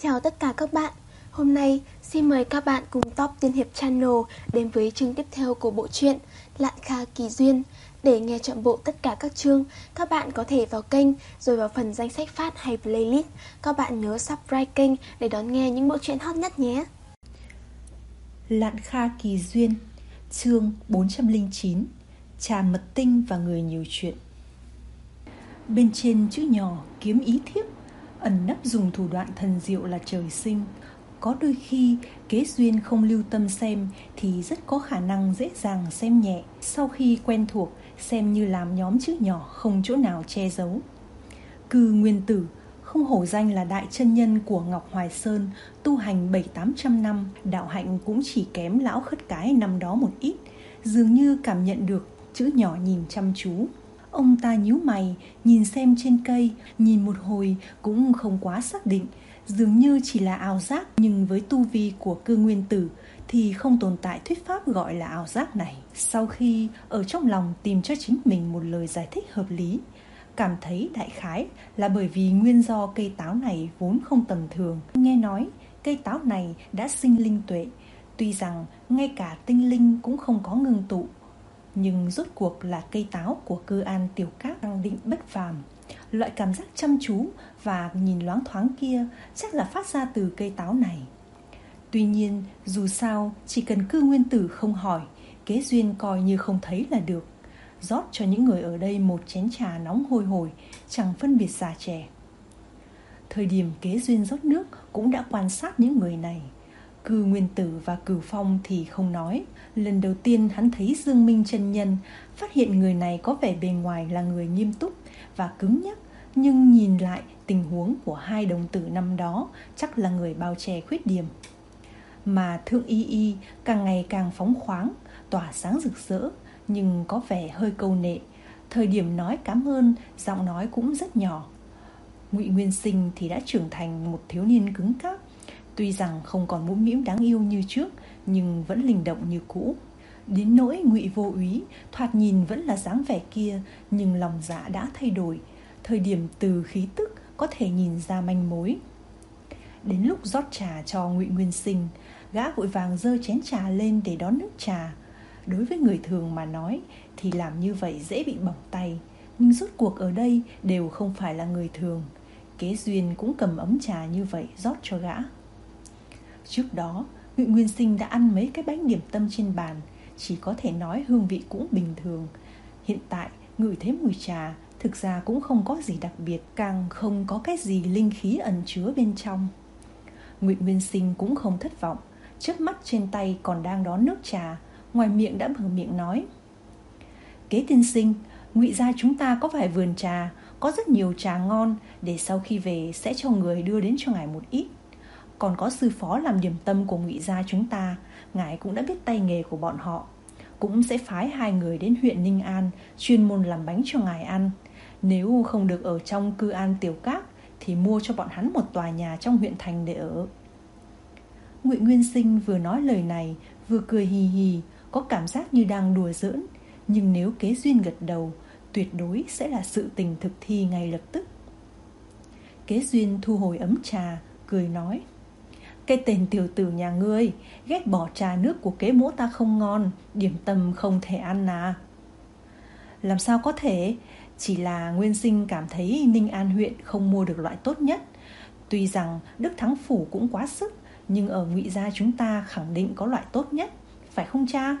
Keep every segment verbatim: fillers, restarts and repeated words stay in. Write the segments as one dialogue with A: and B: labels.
A: Chào tất cả các bạn. Hôm nay xin mời các bạn cùng Top Tiên Hiệp Channel đến với chương tiếp theo của bộ truyện Lạn Kha Kỳ Duyên. Để nghe trọn bộ tất cả các chương, các bạn có thể vào kênh rồi vào phần danh sách phát hay playlist. Các bạn nhớ subscribe kênh để đón nghe những bộ truyện hot nhất nhé.
B: Lạn Kha Kỳ Duyên, chương bốn trăm lẻ chín, Trà mật tinh và người nhiều chuyện. Bên trên chữ nhỏ kiếm ý thiếp, ẩn nấp dùng thủ đoạn thần diệu là trời sinh. Có đôi khi kế duyên không lưu tâm xem thì rất có khả năng dễ dàng xem nhẹ. Sau khi quen thuộc, xem như làm nhóm chữ nhỏ không chỗ nào che giấu. Cư Nguyên Tử, không hổ danh là đại chân nhân của Ngọc Hoài Sơn, tu hành bảy tám trăm năm, đạo hạnh cũng chỉ kém lão khất cái năm đó một ít. Dường như cảm nhận được chữ nhỏ nhìn chăm chú. Ông ta nhíu mày, nhìn xem trên cây, nhìn một hồi cũng không quá xác định. Dường như chỉ là ảo giác, nhưng với tu vi của Cư Nguyên Tử thì không tồn tại thuyết pháp gọi là ảo giác này. Sau khi ở trong lòng tìm cho chính mình một lời giải thích hợp lý, cảm thấy đại khái là bởi vì nguyên do cây táo này vốn không tầm thường. Nghe nói cây táo này đã sinh linh tuệ, tuy rằng ngay cả tinh linh cũng không có ngưng tụ, nhưng rốt cuộc là cây táo của Cư An Tiểu Các đang định bất phàm. Loại cảm giác chăm chú và nhìn loáng thoáng kia chắc là phát ra từ cây táo này. Tuy nhiên, dù sao, chỉ cần Cư Nguyên Tử không hỏi, kế duyên coi như không thấy là được. Rót cho những người ở đây một chén trà nóng hôi hổi, chẳng phân biệt già trẻ. Thời điểm kế duyên rót nước cũng đã quan sát những người này. Cư Nguyên Tử và Cửu Phong thì không nói. Lần đầu tiên hắn thấy Dương Minh chân nhân, phát hiện người này có vẻ bề ngoài là người nghiêm túc và cứng nhắc, nhưng nhìn lại tình huống của hai đồng tử năm đó chắc là người bao che khuyết điểm. Mà Thượng Y Y càng ngày càng phóng khoáng, tỏa sáng rực rỡ, nhưng có vẻ hơi câu nệ. Thời điểm nói cảm ơn, giọng nói cũng rất nhỏ. Ngụy Nguyên Sinh thì đã trưởng thành một thiếu niên cứng cáp, tuy rằng không còn mũm mĩm đáng yêu như trước, nhưng vẫn linh động như cũ. Đến nỗi Ngụy Vô Úy, thoạt nhìn vẫn là dáng vẻ kia, nhưng lòng dạ đã thay đổi. Thời điểm từ khí tức có thể nhìn ra manh mối. Đến lúc rót trà cho Ngụy Nguyên Sinh, gã vội vàng giơ chén trà lên để đón nước trà. Đối với người thường mà nói thì làm như vậy dễ bị bỏng tay, nhưng rốt cuộc ở đây đều không phải là người thường. Kế duyên cũng cầm ấm trà như vậy rót cho gã. Trước đó, Ngụy Nguyên Sinh đã ăn mấy cái bánh điểm tâm trên bàn, chỉ có thể nói hương vị cũng bình thường. Hiện tại, ngửi thấy mùi trà, thực ra cũng không có gì đặc biệt, càng không có cái gì linh khí ẩn chứa bên trong. Ngụy Nguyên Sinh cũng không thất vọng, chớp mắt trên tay còn đang đón nước trà, ngoài miệng đã mở miệng nói: Kế tiên sinh, Ngụy gia chúng ta có vài vườn trà, có rất nhiều trà ngon, để sau khi về sẽ cho người đưa đến cho ngài một ít. Còn có sư phó làm điểm tâm của Ngụy gia chúng ta, ngài cũng đã biết tay nghề của bọn họ, cũng sẽ phái hai người đến huyện Ninh An chuyên môn làm bánh cho ngài ăn. Nếu không được ở trong Cư An Tiểu Các thì mua cho bọn hắn một tòa nhà trong huyện thành để ở. Ngụy Nguyên Sinh vừa nói lời này vừa cười hì hì, có cảm giác như đang đùa giỡn, nhưng nếu kế duyên gật đầu, tuyệt đối sẽ là sự tình thực thi ngay lập tức. Kế duyên thu hồi ấm trà, cười nói: Cái tên tiểu tử nhà ngươi, ghét bỏ trà nước của kế mỗ ta không ngon, điểm tâm không thể ăn à? Làm sao có thể, chỉ là Nguyên Sinh cảm thấy Ninh An huyện không mua được loại tốt nhất. Tuy rằng Đức Thắng Phủ cũng quá sức, nhưng ở Ngụy gia chúng ta khẳng định có loại tốt nhất, phải không cha?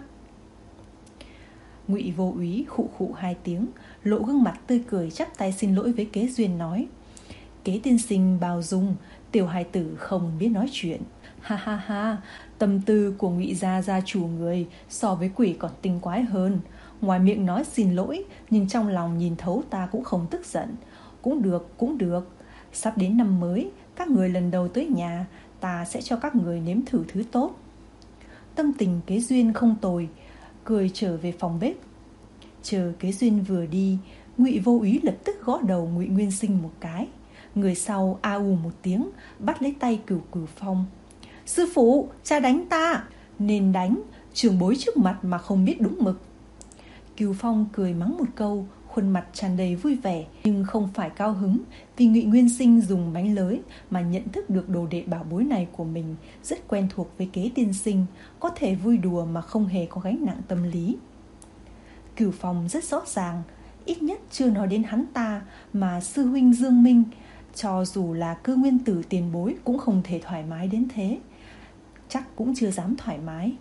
B: Ngụy Vô Úy khụ khụ hai tiếng, lộ gương mặt tươi cười chắp tay xin lỗi với kế duyên nói: Kế tiên sinh bao dung, tiểu hài tử không biết nói chuyện. Ha ha ha, tâm tư của Ngụy gia gia chủ người so với quỷ còn tinh quái hơn. Ngoài miệng nói xin lỗi, nhưng trong lòng nhìn thấu ta cũng không tức giận. Cũng được, cũng được. Sắp đến năm mới, các người lần đầu tới nhà, ta sẽ cho các người nếm thử thứ tốt. Tâm tình kế duyên không tồi, cười trở về phòng bếp. Chờ kế duyên vừa đi, Ngụy Vô Úy lập tức gõ đầu Ngụy Nguyên Sinh một cái. Người sau a u một tiếng, bắt lấy tay Cửu Cửu Phong. Sư phụ, cha đánh ta. Nên đánh, trưởng bối trước mặt mà không biết đúng mực. Cửu Phong cười mắng một câu, khuôn mặt tràn đầy vui vẻ, nhưng không phải cao hứng vì Ngụy Nguyên Sinh dùng mánh lới, mà nhận thức được đồ đệ bảo bối này của mình rất quen thuộc với Kế tiên sinh, có thể vui đùa mà không hề có gánh nặng tâm lý. Cửu Phong rất rõ ràng, ít nhất chưa nói đến hắn ta, mà sư huynh Dương Minh, cho dù là Cư Nguyên Tử tiền bối cũng không thể thoải mái đến thế, chắc cũng chưa dám thoải mái.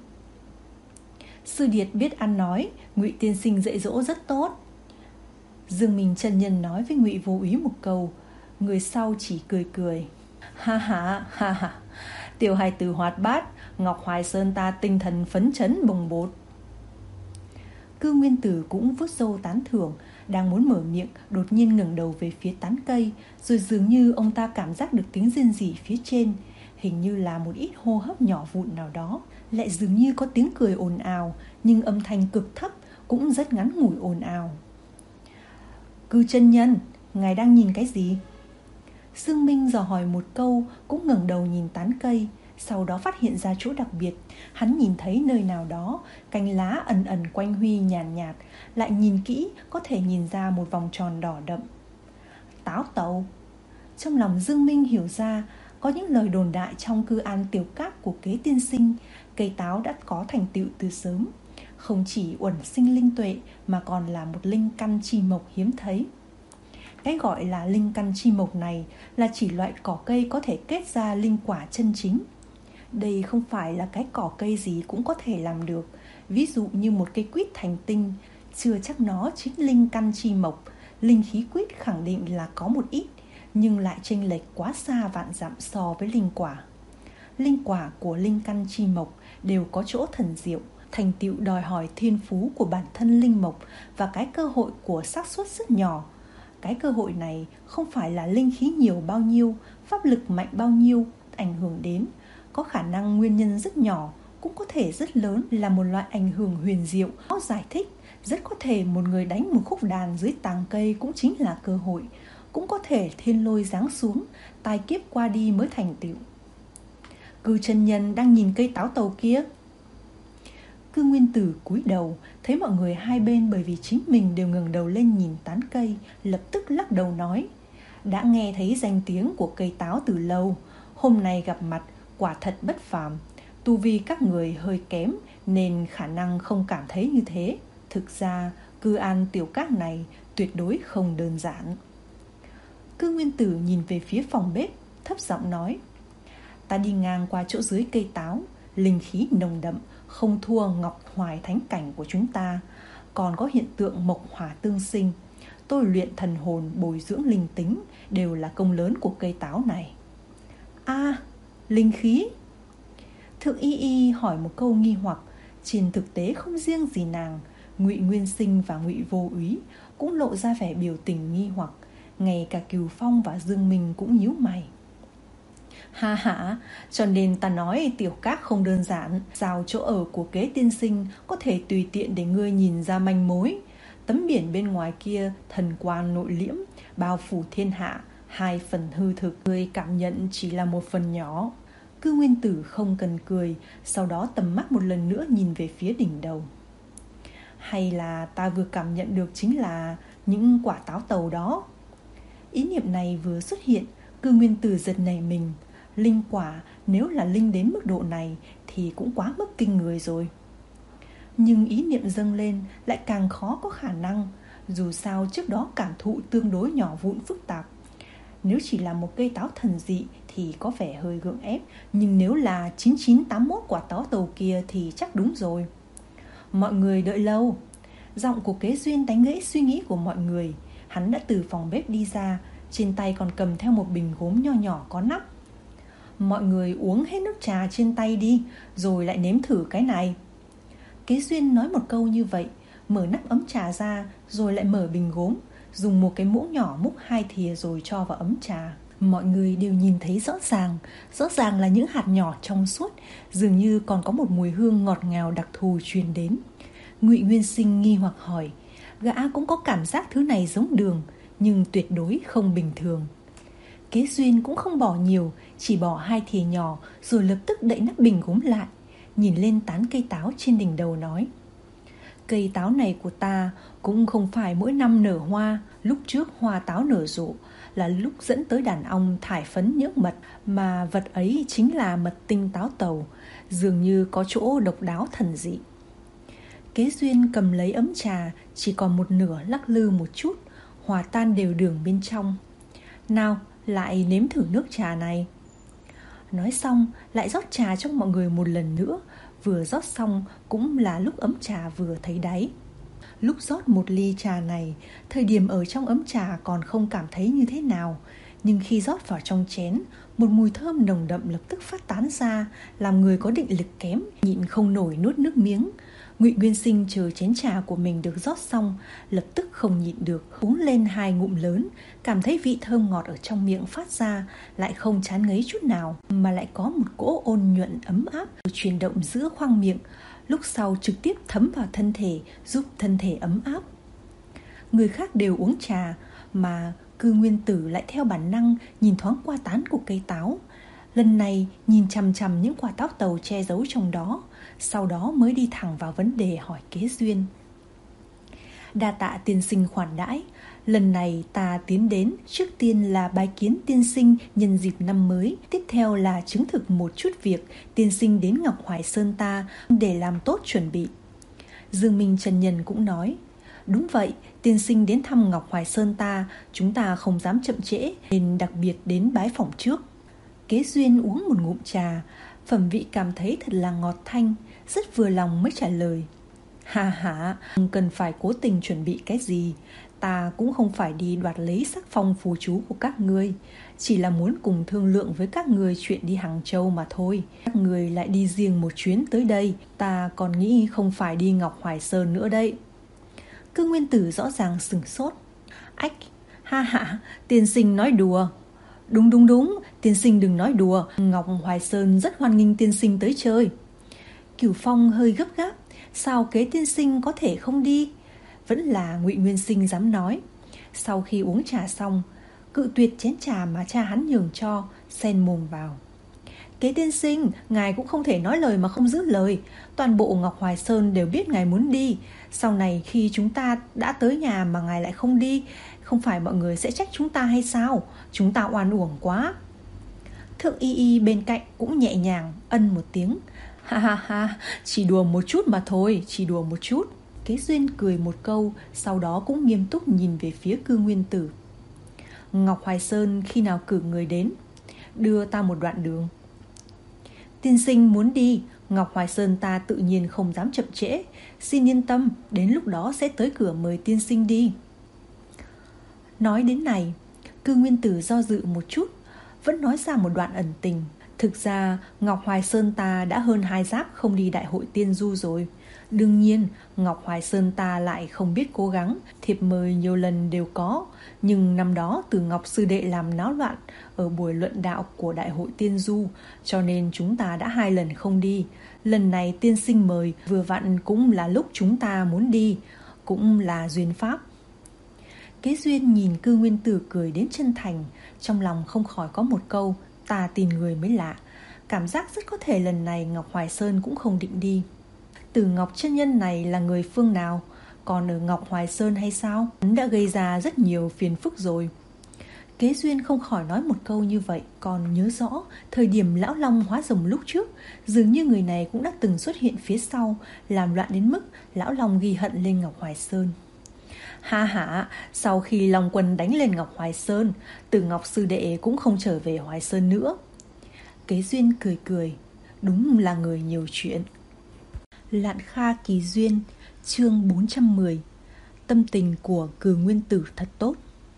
B: Sư điệt biết ăn nói, Ngụy tiên sinh dạy dỗ rất tốt. Dương Minh chân nhân nói với Ngụy Vô Úy một câu, người sau chỉ cười cười. Ha ha ha ha, tiểu hài tử hoạt bát, Ngọc Hoài Sơn ta tinh thần phấn chấn bồng bột. Cư Nguyên Tử cũng vuốt râu tán thưởng, đang muốn mở miệng, đột nhiên ngẩng đầu về phía tán cây, rồi dường như ông ta cảm giác được tiếng rên rỉ phía trên, hình như là một ít hô hấp nhỏ vụn nào đó, lại dường như có tiếng cười ồn ào, nhưng âm thanh cực thấp, cũng rất ngắn ngủi ồn ào. Cư chân nhân, ngài đang nhìn cái gì? Dương Minh dò hỏi một câu, cũng ngẩng đầu nhìn tán cây, sau đó phát hiện ra chỗ đặc biệt. Hắn nhìn thấy nơi nào đó cành lá ẩn ẩn quanh huy nhàn nhạt, nhạt, lại nhìn kỹ có thể nhìn ra một vòng tròn đỏ đậm. Táo tàu. Trong lòng Dương Minh hiểu ra, có những lời đồn đại trong cư an tiểu các của Kế tiên sinh, cây táo đã có thành tựu từ sớm, không chỉ uẩn sinh linh tuệ mà còn là một linh căn chi mộc hiếm thấy. Cái gọi là linh căn chi mộc này là chỉ loại cỏ cây có thể kết ra linh quả chân chính. Đây không phải là cái cỏ cây gì cũng có thể làm được. Ví dụ như một cây quýt thành tinh, chưa chắc nó chính linh căn chi mộc. Linh khí quýt khẳng định là có một ít, nhưng lại chênh lệch quá xa vạn dặm so với linh quả. Linh quả của linh căn chi mộc đều có chỗ thần diệu, thành tựu đòi hỏi thiên phú của bản thân linh mộc và cái cơ hội của xác suất rất nhỏ. Cái cơ hội này không phải là linh khí nhiều bao nhiêu, pháp lực mạnh bao nhiêu ảnh hưởng đến, có khả năng nguyên nhân rất nhỏ, cũng có thể rất lớn, là một loại ảnh hưởng huyền diệu. Nó giải thích, rất có thể một người đánh một khúc đàn dưới tàng cây cũng chính là cơ hội, cũng có thể thiên lôi giáng xuống, tai kiếp qua đi mới thành tựu. Cư chân nhân đang nhìn cây táo tàu kia. Cư Nguyên Tử cúi đầu, thấy mọi người hai bên bởi vì chính mình đều ngẩng đầu lên nhìn tán cây, lập tức lắc đầu nói: đã nghe thấy danh tiếng của cây táo từ lâu, hôm nay gặp mặt quả thật bất phàm. Tu vi các người hơi kém nên khả năng không cảm thấy như thế. Thực ra cư an tiểu các này tuyệt đối không đơn giản. Cư Nguyên Tử nhìn về phía phòng bếp, thấp giọng nói: ta đi ngang qua chỗ dưới cây táo, linh khí nồng đậm, không thua Ngọc Hoài thánh cảnh của chúng ta, còn có hiện tượng mộc hỏa tương sinh. Tôi luyện thần hồn, bồi dưỡng linh tính đều là công lớn của cây táo này. A, à, linh khí. Thượng Y Y hỏi một câu nghi hoặc. Trên thực tế không riêng gì nàng, Ngụy Nguyên Sinh và Ngụy Vô Úy cũng lộ ra vẻ biểu tình nghi hoặc, ngay cả Cửu Phong và Dương Minh cũng nhíu mày. Ha ha, cho nên ta nói tiểu các không đơn giản. Sao chỗ ở của Kế tiên sinh có thể tùy tiện để ngươi nhìn ra manh mối? Tấm biển bên ngoài kia thần quang nội liễm, bao phủ thiên hạ, hai phần hư thực, ngươi cảm nhận chỉ là một phần nhỏ. Cư Nguyên Tử không cần cười, sau đó tầm mắt một lần nữa nhìn về phía đỉnh đầu. Hay là ta vừa cảm nhận được chính là những quả táo tàu đó? Ý niệm này vừa xuất hiện, Cư Nguyên Tử giật nảy mình. Linh quả nếu là linh đến mức độ này thì cũng quá mức kinh người rồi. Nhưng ý niệm dâng lên lại càng khó có khả năng. Dù sao trước đó cảm thụ tương đối nhỏ vụn phức tạp. Nếu chỉ là một cây táo thần dị thì có vẻ hơi gượng ép, nhưng nếu là chín chín tám mốt quả táo tàu kia thì chắc đúng rồi. Mọi người đợi lâu. Giọng của Kế Duyên đánh gãy suy nghĩ của mọi người. Hắn đã từ phòng bếp đi ra, trên tay còn cầm theo một bình gốm nho nhỏ có nắp. Mọi người uống hết nước trà trên tay đi, rồi lại nếm thử cái này. Kế Duyên nói một câu như vậy, mở nắp ấm trà ra, rồi lại mở bình gốm, dùng một cái muỗng nhỏ múc hai thìa rồi cho vào ấm trà. Mọi người đều nhìn thấy rõ ràng, rõ ràng là những hạt nhỏ trong suốt, dường như còn có một mùi hương ngọt ngào đặc thù truyền đến. Ngụy Nguyên Sinh nghi hoặc hỏi, gã cũng có cảm giác thứ này giống đường, nhưng tuyệt đối không bình thường. Kế Duyên cũng không bỏ nhiều, chỉ bỏ hai thìa nhỏ rồi lập tức đậy nắp bình gốm lại, nhìn lên tán cây táo trên đỉnh đầu nói: Cây táo này của ta cũng không phải mỗi năm nở hoa. Lúc trước hoa táo nở rộ là lúc dẫn tới đàn ong thải phấn nhưỡng mật, mà vật ấy chính là mật tinh táo tàu, dường như có chỗ độc đáo thần dị. Kế Duyên cầm lấy ấm trà, chỉ còn một nửa lắc lư một chút, hòa tan đều đường bên trong. Nào, lại nếm thử nước trà này. Nói xong, lại rót trà cho mọi người một lần nữa. Vừa rót xong cũng là lúc ấm trà vừa thấy đáy. Lúc rót một ly trà này, thời điểm ở trong ấm trà còn không cảm thấy như thế nào, nhưng khi rót vào trong chén, một mùi thơm nồng đậm lập tức phát tán ra, làm người có định lực kém nhịn không nổi nuốt nước miếng. Ngụy Nguyên Sinh chờ chén trà của mình được rót xong, lập tức không nhịn được uống lên hai ngụm lớn, cảm thấy vị thơm ngọt ở trong miệng phát ra, lại không chán ngấy chút nào, mà lại có một cỗ ôn nhuận ấm áp chuyển động giữa khoang miệng, lúc sau trực tiếp thấm vào thân thể, giúp thân thể ấm áp. Người khác đều uống trà, mà Cư Nguyên Tử lại theo bản năng nhìn thoáng qua tán của cây táo. Lần này nhìn chằm chằm những quả táo tàu che giấu trong đó, sau đó mới đi thẳng vào vấn đề hỏi Kế Duyên. Đa tạ tiên sinh khoản đãi. Lần này ta tiến đến, trước tiên là bái kiến tiên sinh nhân dịp năm mới, tiếp theo là chứng thực một chút việc tiên sinh đến Ngọc Hoài Sơn ta để làm tốt chuẩn bị. Dương Minh Chân Nhân cũng nói, đúng vậy, tiên sinh đến thăm Ngọc Hoài Sơn ta, chúng ta không dám chậm trễ nên đặc biệt đến bái phỏng trước. Kế Duyên uống một ngụm trà, phẩm vị cảm thấy thật là ngọt thanh, rất vừa lòng mới trả lời. Ha ha, không cần phải cố tình chuẩn bị cái gì, ta cũng không phải đi đoạt lấy sắc phong phù chú của các ngươi, chỉ là muốn cùng thương lượng với các ngươi chuyện đi Hàng Châu mà thôi. Các ngươi lại đi riêng một chuyến tới đây, ta còn nghĩ không phải đi Ngọc Hoài Sơn nữa đây. Cư Nguyên Tử rõ ràng sửng sốt. Ách, ha ha, tiên sinh nói đùa. Đúng đúng đúng, tiên sinh đừng nói đùa, Ngọc Hoài Sơn rất hoan nghênh tiên sinh tới chơi. Cửu Phong hơi gấp gáp, sao Kế tiên sinh có thể không đi? Vẫn là Ngụy Nguyên Sinh dám nói. Sau khi uống trà xong, cự tuyệt chén trà mà cha hắn nhường cho, xen mồm vào. Kế tiên sinh, ngài cũng không thể nói lời mà không giữ lời. Toàn bộ Ngọc Hoài Sơn đều biết ngài muốn đi. Sau này khi chúng ta đã tới nhà mà ngài lại không đi, không phải mọi người sẽ trách chúng ta hay sao? Chúng ta oan uổng quá. Thượng Y Y bên cạnh cũng nhẹ nhàng ân một tiếng. Ha ha ha, chỉ đùa một chút mà thôi, chỉ đùa một chút. Kế Duyên cười một câu, sau đó cũng nghiêm túc nhìn về phía Cư Nguyên Tử. Ngọc Hoài Sơn khi nào cử người đến? Đưa ta một đoạn đường. Tiên sinh muốn đi, Ngọc Hoài Sơn ta tự nhiên không dám chậm trễ. Xin yên tâm, đến lúc đó sẽ tới cửa mời tiên sinh đi. Nói đến này, Cư Nguyên Tử do dự một chút, vẫn nói ra một đoạn ẩn tình. Thực ra Ngọc Hoài Sơn ta đã hơn hai giáp không đi đại hội tiên du rồi. Đương nhiên Ngọc Hoài Sơn ta lại không biết cố gắng, thiệp mời nhiều lần đều có. Nhưng năm đó Từ Ngọc sư đệ làm náo loạn ở buổi luận đạo của đại hội tiên du, cho nên chúng ta đã hai lần không đi. Lần này tiên sinh mời, vừa vặn cũng là lúc chúng ta muốn đi, cũng là duyên pháp. Kế Duyên nhìn Cư Nguyên Tử cười đến chân thành, trong lòng không khỏi có một câu, ta tin người mới lạ. Cảm giác rất có thể lần này Ngọc Hoài Sơn cũng không định đi. Từ Ngọc chân nhân này là người phương nào? Còn ở Ngọc Hoài Sơn hay sao? Hắn đã gây ra rất nhiều phiền phức rồi. Kế Duyên không khỏi nói một câu như vậy. Còn nhớ rõ thời điểm Lão Long hóa rồng lúc trước, dường như người này cũng đã từng xuất hiện phía sau, làm loạn đến mức Lão Long ghi hận lên Ngọc Hoài Sơn. Ha ha, sau khi Long Quân đánh lên Ngọc Hoài Sơn, Từ Ngọc sư đệ cũng không trở về Hoài Sơn nữa. Kế Duyên cười cười, đúng là người nhiều chuyện. Lạn Kha Kỳ Duyên, chương bốn trăm mười. Tâm tình của Cừ Nguyên Tử thật tốt.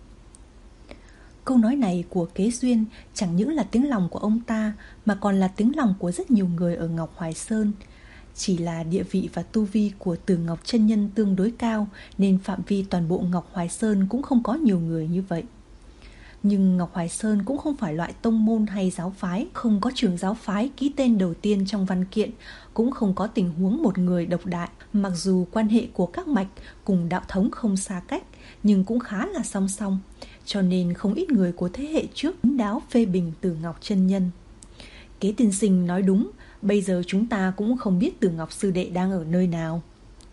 B: Câu nói này của Kế Duyên chẳng những là tiếng lòng của ông ta, mà còn là tiếng lòng của rất nhiều người ở Ngọc Hoài Sơn. Chỉ là địa vị và tu vi của Từ Ngọc chân nhân tương đối cao, nên phạm vi toàn bộ Ngọc Hoài Sơn cũng không có nhiều người như vậy. Nhưng Ngọc Hoài Sơn cũng không phải loại tông môn hay giáo phái, không có trường giáo phái ký tên đầu tiên trong văn kiện, cũng không có tình huống một người độc đại. Mặc dù quan hệ của các mạch cùng đạo thống không xa cách, nhưng cũng khá là song song, cho nên không ít người của thế hệ trước kín đáo phê bình Từ Ngọc chân nhân. Kế tiên sinh nói đúng, bây giờ chúng ta cũng không biết Từ Ngọc sư đệ đang ở nơi nào.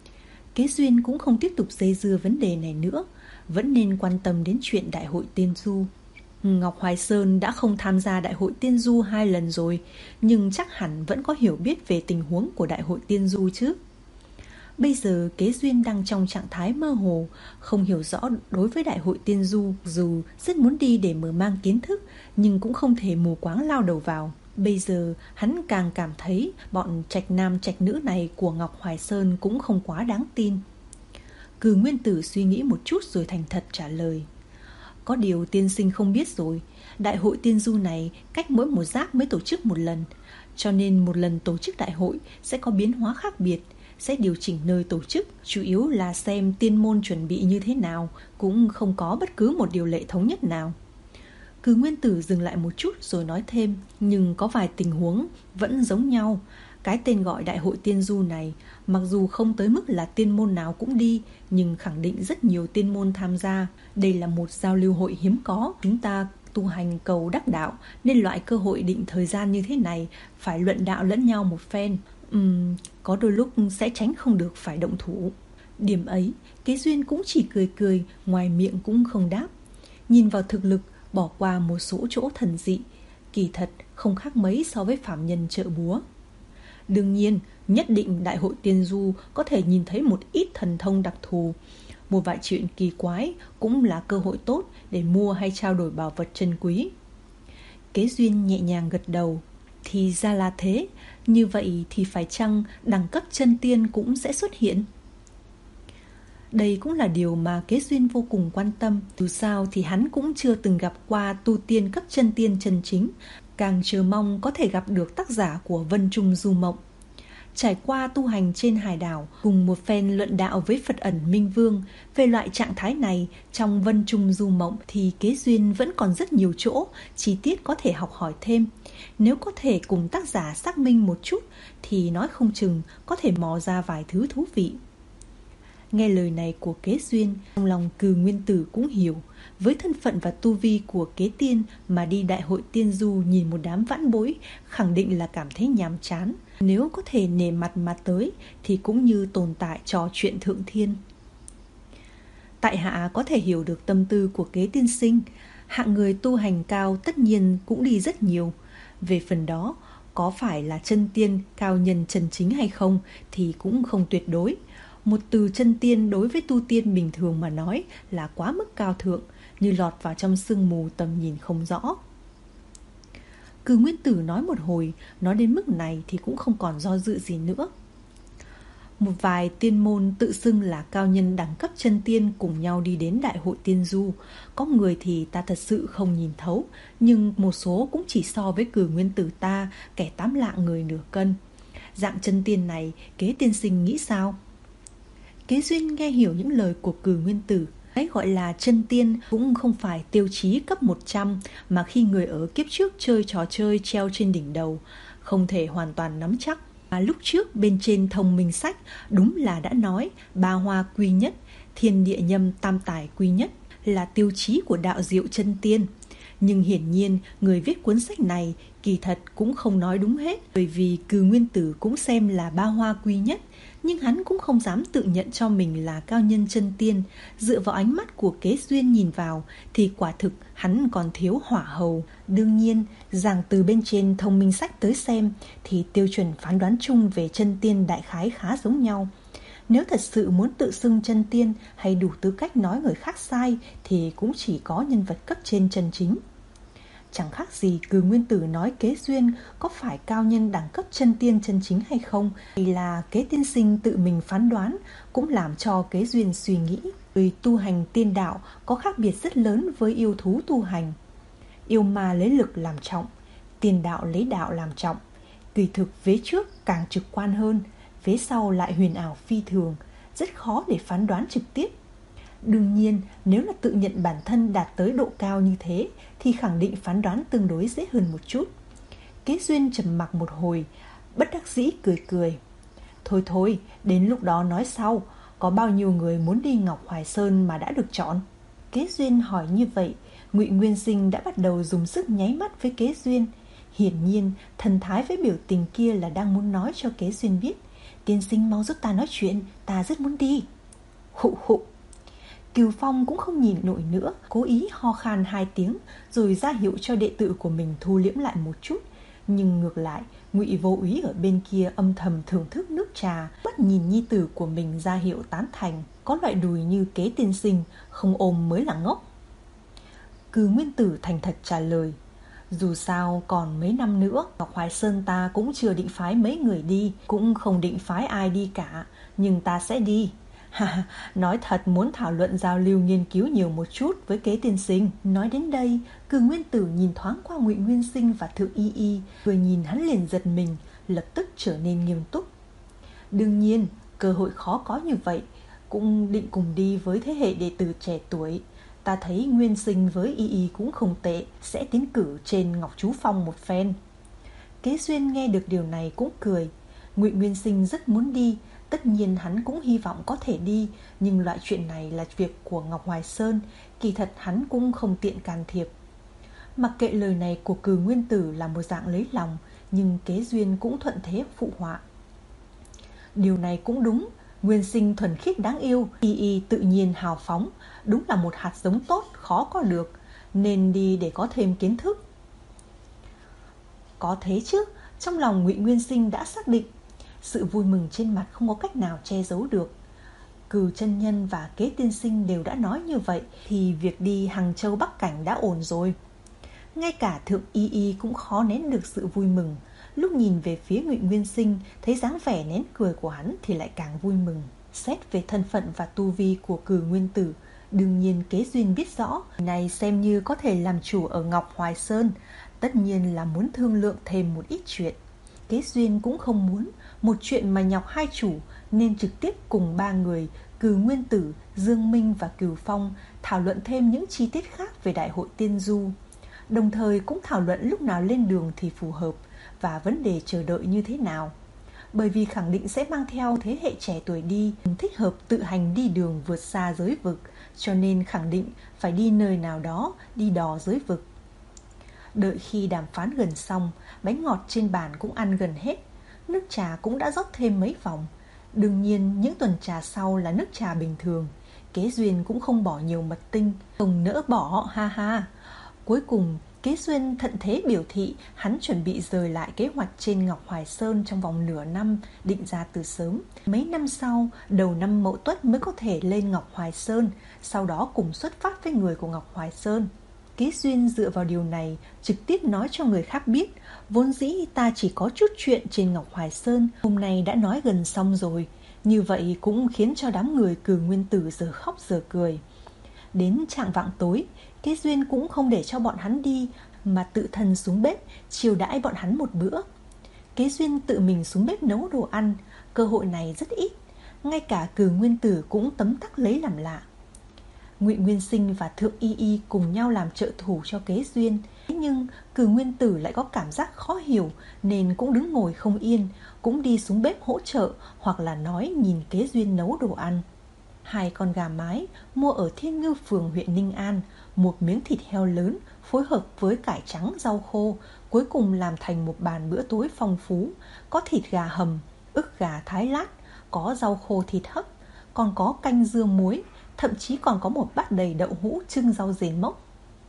B: Kế Duyên cũng không tiếp tục dây dưa vấn đề này nữa, vẫn nên quan tâm đến chuyện Đại hội Tiên Du. Ngọc Hoài Sơn đã không tham gia Đại hội Tiên Du hai lần rồi, nhưng chắc hẳn vẫn có hiểu biết về tình huống của Đại hội Tiên Du chứ. Bây giờ Kế Duyên đang trong trạng thái mơ hồ, không hiểu rõ đối với Đại hội Tiên Du. Dù rất muốn đi để mở mang kiến thức, nhưng cũng không thể mù quáng lao đầu vào. Bây giờ hắn càng cảm thấy bọn trạch nam trạch nữ này của Ngọc Hoài Sơn cũng không quá đáng tin. Cừ Nguyên Tử suy nghĩ một chút rồi thành thật trả lời. Có điều tiên sinh không biết rồi, Đại hội Tiên Du này cách mỗi một giáp mới tổ chức một lần, cho nên một lần tổ chức đại hội sẽ có biến hóa khác biệt, sẽ điều chỉnh nơi tổ chức, chủ yếu là xem tiên môn chuẩn bị như thế nào, cũng không có bất cứ một điều lệ thống nhất nào. Cừ Nguyên Tử dừng lại một chút rồi nói thêm, nhưng có vài tình huống vẫn giống nhau. Cái tên gọi Đại hội Tiên Du này, mặc dù không tới mức là tiên môn nào cũng đi, nhưng khẳng định rất nhiều tiên môn tham gia. Đây là một giao lưu hội hiếm có. Chúng ta tu hành cầu đắc đạo, nên loại cơ hội định thời gian như thế này phải luận đạo lẫn nhau một phen. Uhm, có đôi lúc sẽ tránh không được phải động thủ. Điểm ấy, Kế Duyên cũng chỉ cười cười, ngoài miệng cũng không đáp. Nhìn vào thực lực, bỏ qua một số chỗ thần dị, kỳ thật không khác mấy so với phạm nhân chợ búa. Đương nhiên, nhất định Đại hội Tiên Du có thể nhìn thấy một ít thần thông đặc thù. Một vài chuyện kỳ quái cũng là cơ hội tốt để mua hay trao đổi bảo vật chân quý. Kế Duyên nhẹ nhàng gật đầu. Thì ra là thế, như vậy thì phải chăng đẳng cấp chân tiên cũng sẽ xuất hiện? Đây cũng là điều mà Kế Duyên vô cùng quan tâm. Dù sao thì hắn cũng chưa từng gặp qua tu tiên cấp chân tiên chân chính, càng chờ mong có thể gặp được tác giả của Vân Trung Du Mộng. Trải qua tu hành trên hải đảo cùng một phen luận đạo với Phật Ẩn Minh Vương về loại trạng thái này trong Vân Trung Du Mộng, thì Kế Duyên vẫn còn rất nhiều chỗ chi tiết có thể học hỏi thêm. Nếu có thể cùng tác giả xác minh một chút thì nói không chừng có thể mò ra vài thứ thú vị. Nghe lời này của Kế Duyên, trong lòng Cừ Nguyên Tử cũng hiểu, với thân phận và tu vi của Kế Tiên mà đi Đại hội Tiên Du nhìn một đám vãn bối khẳng định là cảm thấy nhàm chán. Nếu có thể nể mặt mà tới thì cũng như tồn tại trò chuyện thượng thiên. Tại hạ có thể hiểu được tâm tư của Kế tiên sinh. Hạng người tu hành cao tất nhiên cũng đi rất nhiều. Về phần đó, có phải là chân tiên cao nhân chân chính hay không thì cũng không tuyệt đối. Một từ chân tiên đối với tu tiên bình thường mà nói là quá mức cao thượng, như lọt vào trong sương mù tầm nhìn không rõ. Cừ Nguyên Tử nói một hồi, nói đến mức này thì cũng không còn do dự gì nữa. Một vài tiên môn tự xưng là cao nhân đẳng cấp chân tiên cùng nhau đi đến Đại hội Tiên Du. Có người thì ta thật sự không nhìn thấu, nhưng một số cũng chỉ so với Cừ Nguyên Tử ta, kẻ tám lạng người nửa cân. Dạng chân tiên này, Kế tiên sinh nghĩ sao? Kế Duyên nghe hiểu những lời của Cừ Nguyên Tử. Cái gọi là chân tiên cũng không phải tiêu chí cấp một trăm, mà khi người ở kiếp trước chơi trò chơi treo trên đỉnh đầu, không thể hoàn toàn nắm chắc. Mà lúc trước bên trên thông minh sách đúng là đã nói ba hoa quy nhất, thiên địa nhâm tam tài quy nhất là tiêu chí của đạo diệu chân tiên. Nhưng hiển nhiên người viết cuốn sách này kỳ thật cũng không nói đúng hết, bởi vì Cừ Nguyên Tử cũng xem là ba hoa quy nhất, nhưng hắn cũng không dám tự nhận cho mình là cao nhân chân tiên. Dựa vào ánh mắt của Kế Duyên nhìn vào thì quả thực hắn còn thiếu hỏa hầu. Đương nhiên, giảng từ bên trên thông minh sách tới xem thì tiêu chuẩn phán đoán chung về chân tiên đại khái khá giống nhau. Nếu thật sự muốn tự xưng chân tiên hay đủ tư cách nói người khác sai thì cũng chỉ có nhân vật cấp trên chân chính. Chẳng khác gì Cừ Nguyên Tử nói Kế Duyên có phải cao nhân đẳng cấp chân tiên chân chính hay không, hay là Kế tiên sinh tự mình phán đoán, cũng làm cho Kế Duyên suy nghĩ. Người tu hành tiên đạo có khác biệt rất lớn với yêu thú tu hành. Yêu ma lấy lực làm trọng, tiên đạo lấy đạo làm trọng. Kỳ thực vế trước càng trực quan hơn, vế sau lại huyền ảo phi thường, rất khó để phán đoán trực tiếp. Đương nhiên, nếu là tự nhận bản thân đạt tới độ cao như thế thì khẳng định phán đoán tương đối dễ hơn một chút. Kế Duyên trầm mặc một hồi, bất đắc dĩ cười cười. Thôi thôi, đến lúc đó nói sau, có bao nhiêu người muốn đi Ngọc Hoài Sơn mà đã được chọn? Kế Duyên hỏi như vậy, Ngụy Nguyên Sinh đã bắt đầu dùng sức nháy mắt với Kế Duyên. Hiển nhiên, thần thái với biểu tình kia là đang muốn nói cho Kế Duyên biết Tiên sinh mau giúp ta nói chuyện, ta rất muốn đi. Hụ hụ. Cừu Phong cũng không nhìn nổi nữa, cố ý ho khan hai tiếng rồi ra hiệu cho đệ tử của mình thu liễm lại một chút. Nhưng ngược lại, Ngụy Vô Úy ở bên kia âm thầm thưởng thức nước trà, bất nhìn nhi tử của mình ra hiệu tán thành. Có loại đùi như Kế tiên sinh, không ôm mới là ngốc. Cừ Nguyên Tử thành thật trả lời: dù sao còn mấy năm nữa, Ngọc Hoài Sơn ta cũng chưa định phái mấy người đi, cũng không định phái ai đi cả, nhưng ta sẽ đi. Ha, nói thật muốn thảo luận giao lưu nghiên cứu nhiều một chút với Kế tiên sinh. Nói đến đây, Cừ Nguyên Tử nhìn thoáng qua Ngụy Nguyên Sinh và Thượng Y Y, vừa nhìn hắn liền giật mình, lập tức trở nên nghiêm túc. Đương nhiên, cơ hội khó có như vậy, cũng định cùng đi với thế hệ đệ tử trẻ tuổi. Ta thấy Nguyên Sinh với Y Y cũng không tệ, sẽ tiến cử trên Ngọc Chú Phong một phen. Kế Duyên nghe được điều này cũng cười. Ngụy Nguyên Sinh rất muốn đi, tất nhiên hắn cũng hy vọng có thể đi, nhưng loại chuyện này là việc của Ngọc Hoài Sơn, kỳ thật hắn cũng không tiện can thiệp. Mặc kệ lời này của Cừ Nguyên Tử là một dạng lấy lòng, nhưng Kế Duyên cũng thuận thế phụ họa. Điều này cũng đúng, Nguyên Sinh thuần khiết đáng yêu, Y Y tự nhiên hào phóng, đúng là một hạt giống tốt, khó có được, nên đi để có thêm kiến thức. Có thế chứ, trong lòng Ngụy Nguyên Sinh đã xác định, sự vui mừng trên mặt không có cách nào che giấu được. Cừ chân nhân và Kế tiên sinh đều đã nói như vậy, thì việc đi Hàng Châu Bắc Cảnh đã ổn rồi. Ngay cả Thượng Y Y cũng khó nén được sự vui mừng. Lúc nhìn về phía Ngụy Nguyên Sinh, thấy dáng vẻ nén cười của hắn thì lại càng vui mừng. Xét về thân phận và tu vi của Cừ Nguyên Tử, đương nhiên Kế Duyên biết rõ, này xem như có thể làm chủ ở Ngọc Hoài Sơn, tất nhiên là muốn thương lượng thêm một ít chuyện. Kế Duyên cũng không muốn một chuyện mà nhọc hai chủ, nên trực tiếp cùng ba người Cừ Nguyên Tử, Dương Minh và Cừu Phong thảo luận thêm những chi tiết khác về Đại hội Tiên Du. Đồng thời cũng thảo luận lúc nào lên đường thì phù hợp và vấn đề chờ đợi như thế nào. Bởi vì khẳng định sẽ mang theo thế hệ trẻ tuổi đi, thích hợp tự hành đi đường vượt xa giới vực, cho nên khẳng định phải đi nơi nào đó, đi đò giới vực. Đợi khi đàm phán gần xong, bánh ngọt trên bàn cũng ăn gần hết, nước trà cũng đã rót thêm mấy vòng. Đương nhiên những tuần trà sau là nước trà bình thường. Kế Duyên cũng không bỏ nhiều mật tinh, không nỡ bỏ, ha ha. Cuối cùng Kế Duyên thận thế biểu thị hắn chuẩn bị rời lại kế hoạch trên Ngọc Hoài Sơn trong vòng nửa năm định ra từ sớm. Mấy năm sau, đầu năm Mậu Tuất mới có thể lên Ngọc Hoài Sơn, sau đó cùng xuất phát với người của Ngọc Hoài Sơn. Kế Duyên dựa vào điều này trực tiếp nói cho người khác biết, vốn dĩ ta chỉ có chút chuyện trên Ngọc Hoài Sơn, hôm nay đã nói gần xong rồi. Như vậy cũng khiến cho đám người Cừ Nguyên Tử giờ khóc giờ cười. Đến chạng vạng tối, Kế Duyên cũng không để cho bọn hắn đi, mà tự thân xuống bếp chiêu đãi bọn hắn một bữa. Kế Duyên tự mình xuống bếp nấu đồ ăn, cơ hội này rất ít, ngay cả Cừ Nguyên Tử cũng tấm tắc lấy làm lạ. Ngụy Nguyên Sinh và Thượng Y Y cùng nhau làm trợ thủ cho Kế Duyên, nhưng Cừ Nguyên Tử lại có cảm giác khó hiểu nên cũng đứng ngồi không yên, cũng đi xuống bếp hỗ trợ hoặc là nói nhìn Kế Duyên nấu đồ ăn. Hai con gà mái mua ở Thiên Ngư Phường huyện Ninh An, một miếng thịt heo lớn phối hợp với cải trắng rau khô, cuối cùng làm thành một bàn bữa tối phong phú, có thịt gà hầm, ức gà thái lát, có rau khô thịt hấp, còn có canh dưa muối, thậm chí còn có một bát đầy đậu hũ chưng rau dền mốc.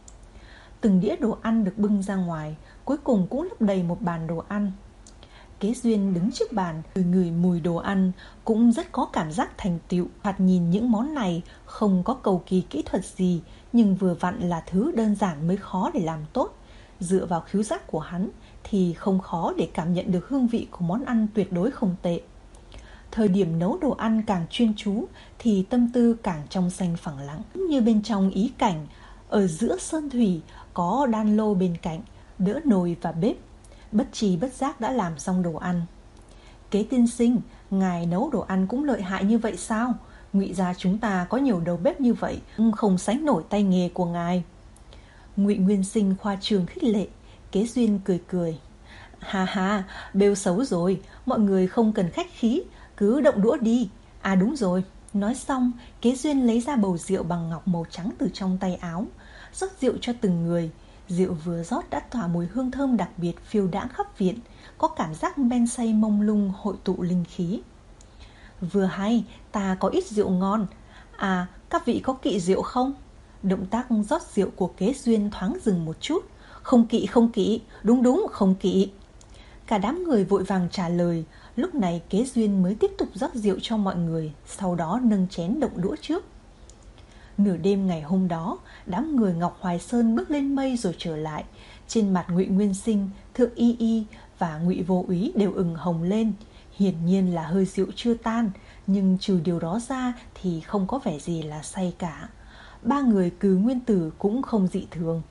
B: Từng đĩa đồ ăn được bưng ra ngoài, cuối cùng cũng lấp đầy một bàn đồ ăn. Kế Duyên đứng trước bàn, ngửi ngửi mùi đồ ăn, cũng rất có cảm giác thành tựu. Thoạt nhìn những món này không có cầu kỳ kỹ thuật gì, nhưng vừa vặn là thứ đơn giản mới khó để làm tốt. Dựa vào khứu giác của hắn thì không khó để cảm nhận được hương vị của món ăn tuyệt đối không tệ. Thời điểm nấu đồ ăn càng chuyên chú thì tâm tư càng trong xanh phẳng lặng. Như bên trong ý cảnh, ở giữa sơn thủy có đan lô bên cạnh, đỡ nồi và bếp. Bất tri bất giác đã làm xong đồ ăn. Kế tiên sinh, ngài nấu đồ ăn cũng lợi hại như vậy sao? Ngụy gia chúng ta có nhiều đầu bếp như vậy, không sánh nổi tay nghề của ngài. Ngụy Nguyên Sinh khoa trương khích lệ. Kế Duyên cười cười. Ha ha, bêu xấu rồi, mọi người không cần khách khí, cứ động đũa đi. À đúng rồi. Nói xong, Kế Duyên lấy ra bầu rượu bằng ngọc màu trắng từ trong tay áo, rót rượu cho từng người. Rượu vừa rót đã tỏa mùi hương thơm đặc biệt phiêu đãng khắp viện, có cảm giác men say mông lung hội tụ linh khí. Vừa hay, ta có ít rượu ngon. À, các vị có kỵ rượu không? Động tác rót rượu của Kế Duyên thoáng dừng một chút. Không kỵ, không kỵ, đúng đúng, không kỵ. Cả đám người vội vàng trả lời. Lúc này Kế Duyên mới tiếp tục rót rượu cho mọi người, sau đó nâng chén động đũa trước. Nửa đêm ngày hôm đó, đám người Ngọc Hoài Sơn bước lên mây rồi trở lại. Trên mặt Ngụy Nguyên Sinh, Thượng Y Y và Ngụy Vô Úy đều ửng hồng lên. Hiển nhiên là hơi rượu chưa tan, nhưng trừ điều đó ra thì không có vẻ gì là say cả. Ba người Cừ Nguyên Tử cũng không dị thường.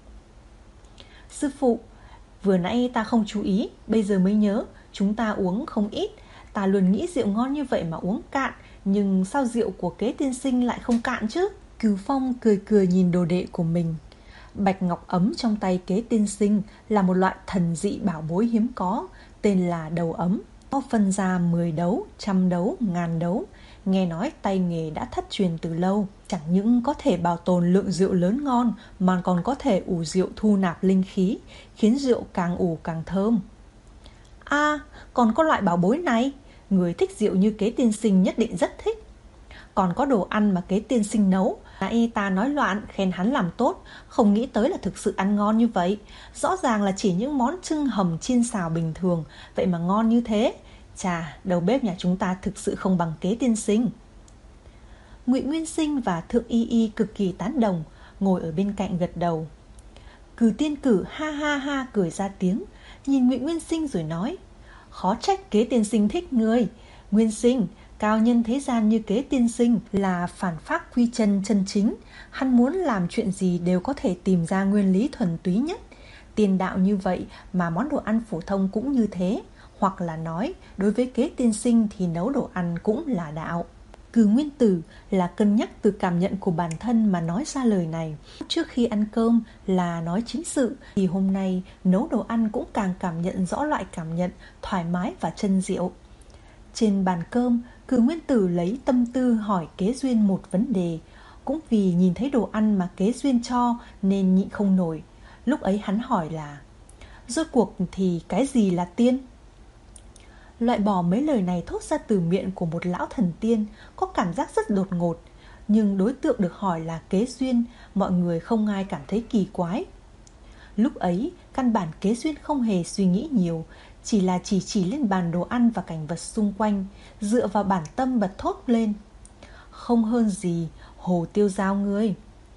B: Sư phụ, vừa nãy ta không chú ý, bây giờ mới nhớ, chúng ta uống không ít. Ta luôn nghĩ rượu ngon như vậy mà uống cạn, nhưng sao rượu của Kế tiên sinh lại không cạn chứ? Cừu Phong cười cười nhìn đồ đệ của mình. Bạch ngọc ấm trong tay Kế tiên sinh là một loại thần dị bảo bối hiếm có, tên là đầu ấm. Nó phân ra mười đấu, trăm đấu, ngàn đấu. Nghe nói tay nghề đã thất truyền từ lâu. Chẳng những có thể bảo tồn lượng rượu lớn ngon, mà còn có thể ủ rượu thu nạp linh khí, khiến rượu càng ủ càng thơm. À, còn có loại bảo bối này, người thích rượu như Kế tiên sinh nhất định rất thích. Còn có đồ ăn mà Kế tiên sinh nấu. Nãy ta nói loạn, khen hắn làm tốt, không nghĩ tới là thực sự ăn ngon như vậy. Rõ ràng là chỉ những món trưng hầm chiên xào bình thường, vậy mà ngon như thế. Chà, đầu bếp nhà chúng ta thực sự không bằng Kế tiên sinh. Ngụy Nguyên Sinh và Thượng Y Y cực kỳ tán đồng, ngồi ở bên cạnh gật đầu. Cừ Tiên Cử ha ha ha cười ra tiếng, nhìn Ngụy Nguyên Sinh rồi nói: khó trách Kế tiên sinh thích ngươi. Nguyên Sinh, cao nhân thế gian như Kế tiên sinh là phản pháp quy chân chân chính. Hắn muốn làm chuyện gì đều có thể tìm ra nguyên lý thuần túy nhất. Tiền đạo như vậy mà món đồ ăn phổ thông cũng như thế. Hoặc là nói, đối với Kế tiên sinh thì nấu đồ ăn cũng là đạo. Cừ Nguyên Tử là cân nhắc từ cảm nhận của bản thân mà nói ra lời này. Trước khi ăn cơm là nói chính sự, thì hôm nay nấu đồ ăn cũng càng cảm nhận rõ loại cảm nhận thoải mái và chân diệu. Trên bàn cơm, Cừ Nguyên Tử lấy tâm tư hỏi Kế Duyên một vấn đề. Cũng vì nhìn thấy đồ ăn mà Kế Duyên cho nên nhịn không nổi. Lúc ấy hắn hỏi là: rốt cuộc thì cái gì là tiên? Loại bỏ mấy lời này thốt ra từ miệng của một lão thần tiên có cảm giác rất đột ngột. Nhưng đối tượng được hỏi là Kế Duyên, mọi người không ai cảm thấy kỳ quái. Lúc ấy, căn bản Kế Duyên không hề suy nghĩ nhiều, chỉ là chỉ chỉ lên bàn đồ ăn và cảnh vật xung quanh, dựa vào bản tâm bật thốt lên: không hơn gì Hồ Tiêu Giao ngươi.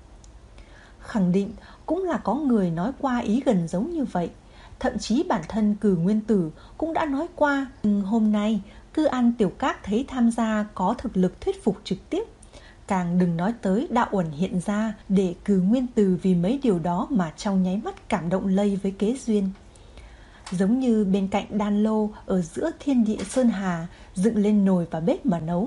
B: Khẳng định cũng là có người nói qua ý gần giống như vậy. Thậm chí bản thân Cừ Nguyên Tử cũng đã nói qua. Nhưng hôm nay Cư An Tiểu Các thấy tham gia có thực lực thuyết phục trực tiếp, càng đừng nói tới đạo uẩn hiện ra, để Cừ Nguyên Tử vì mấy điều đó mà trong nháy mắt cảm động lây với Kế Duyên. Giống như bên cạnh đan lô ở giữa thiên địa sơn hà, dựng lên nồi và bếp mà nấu.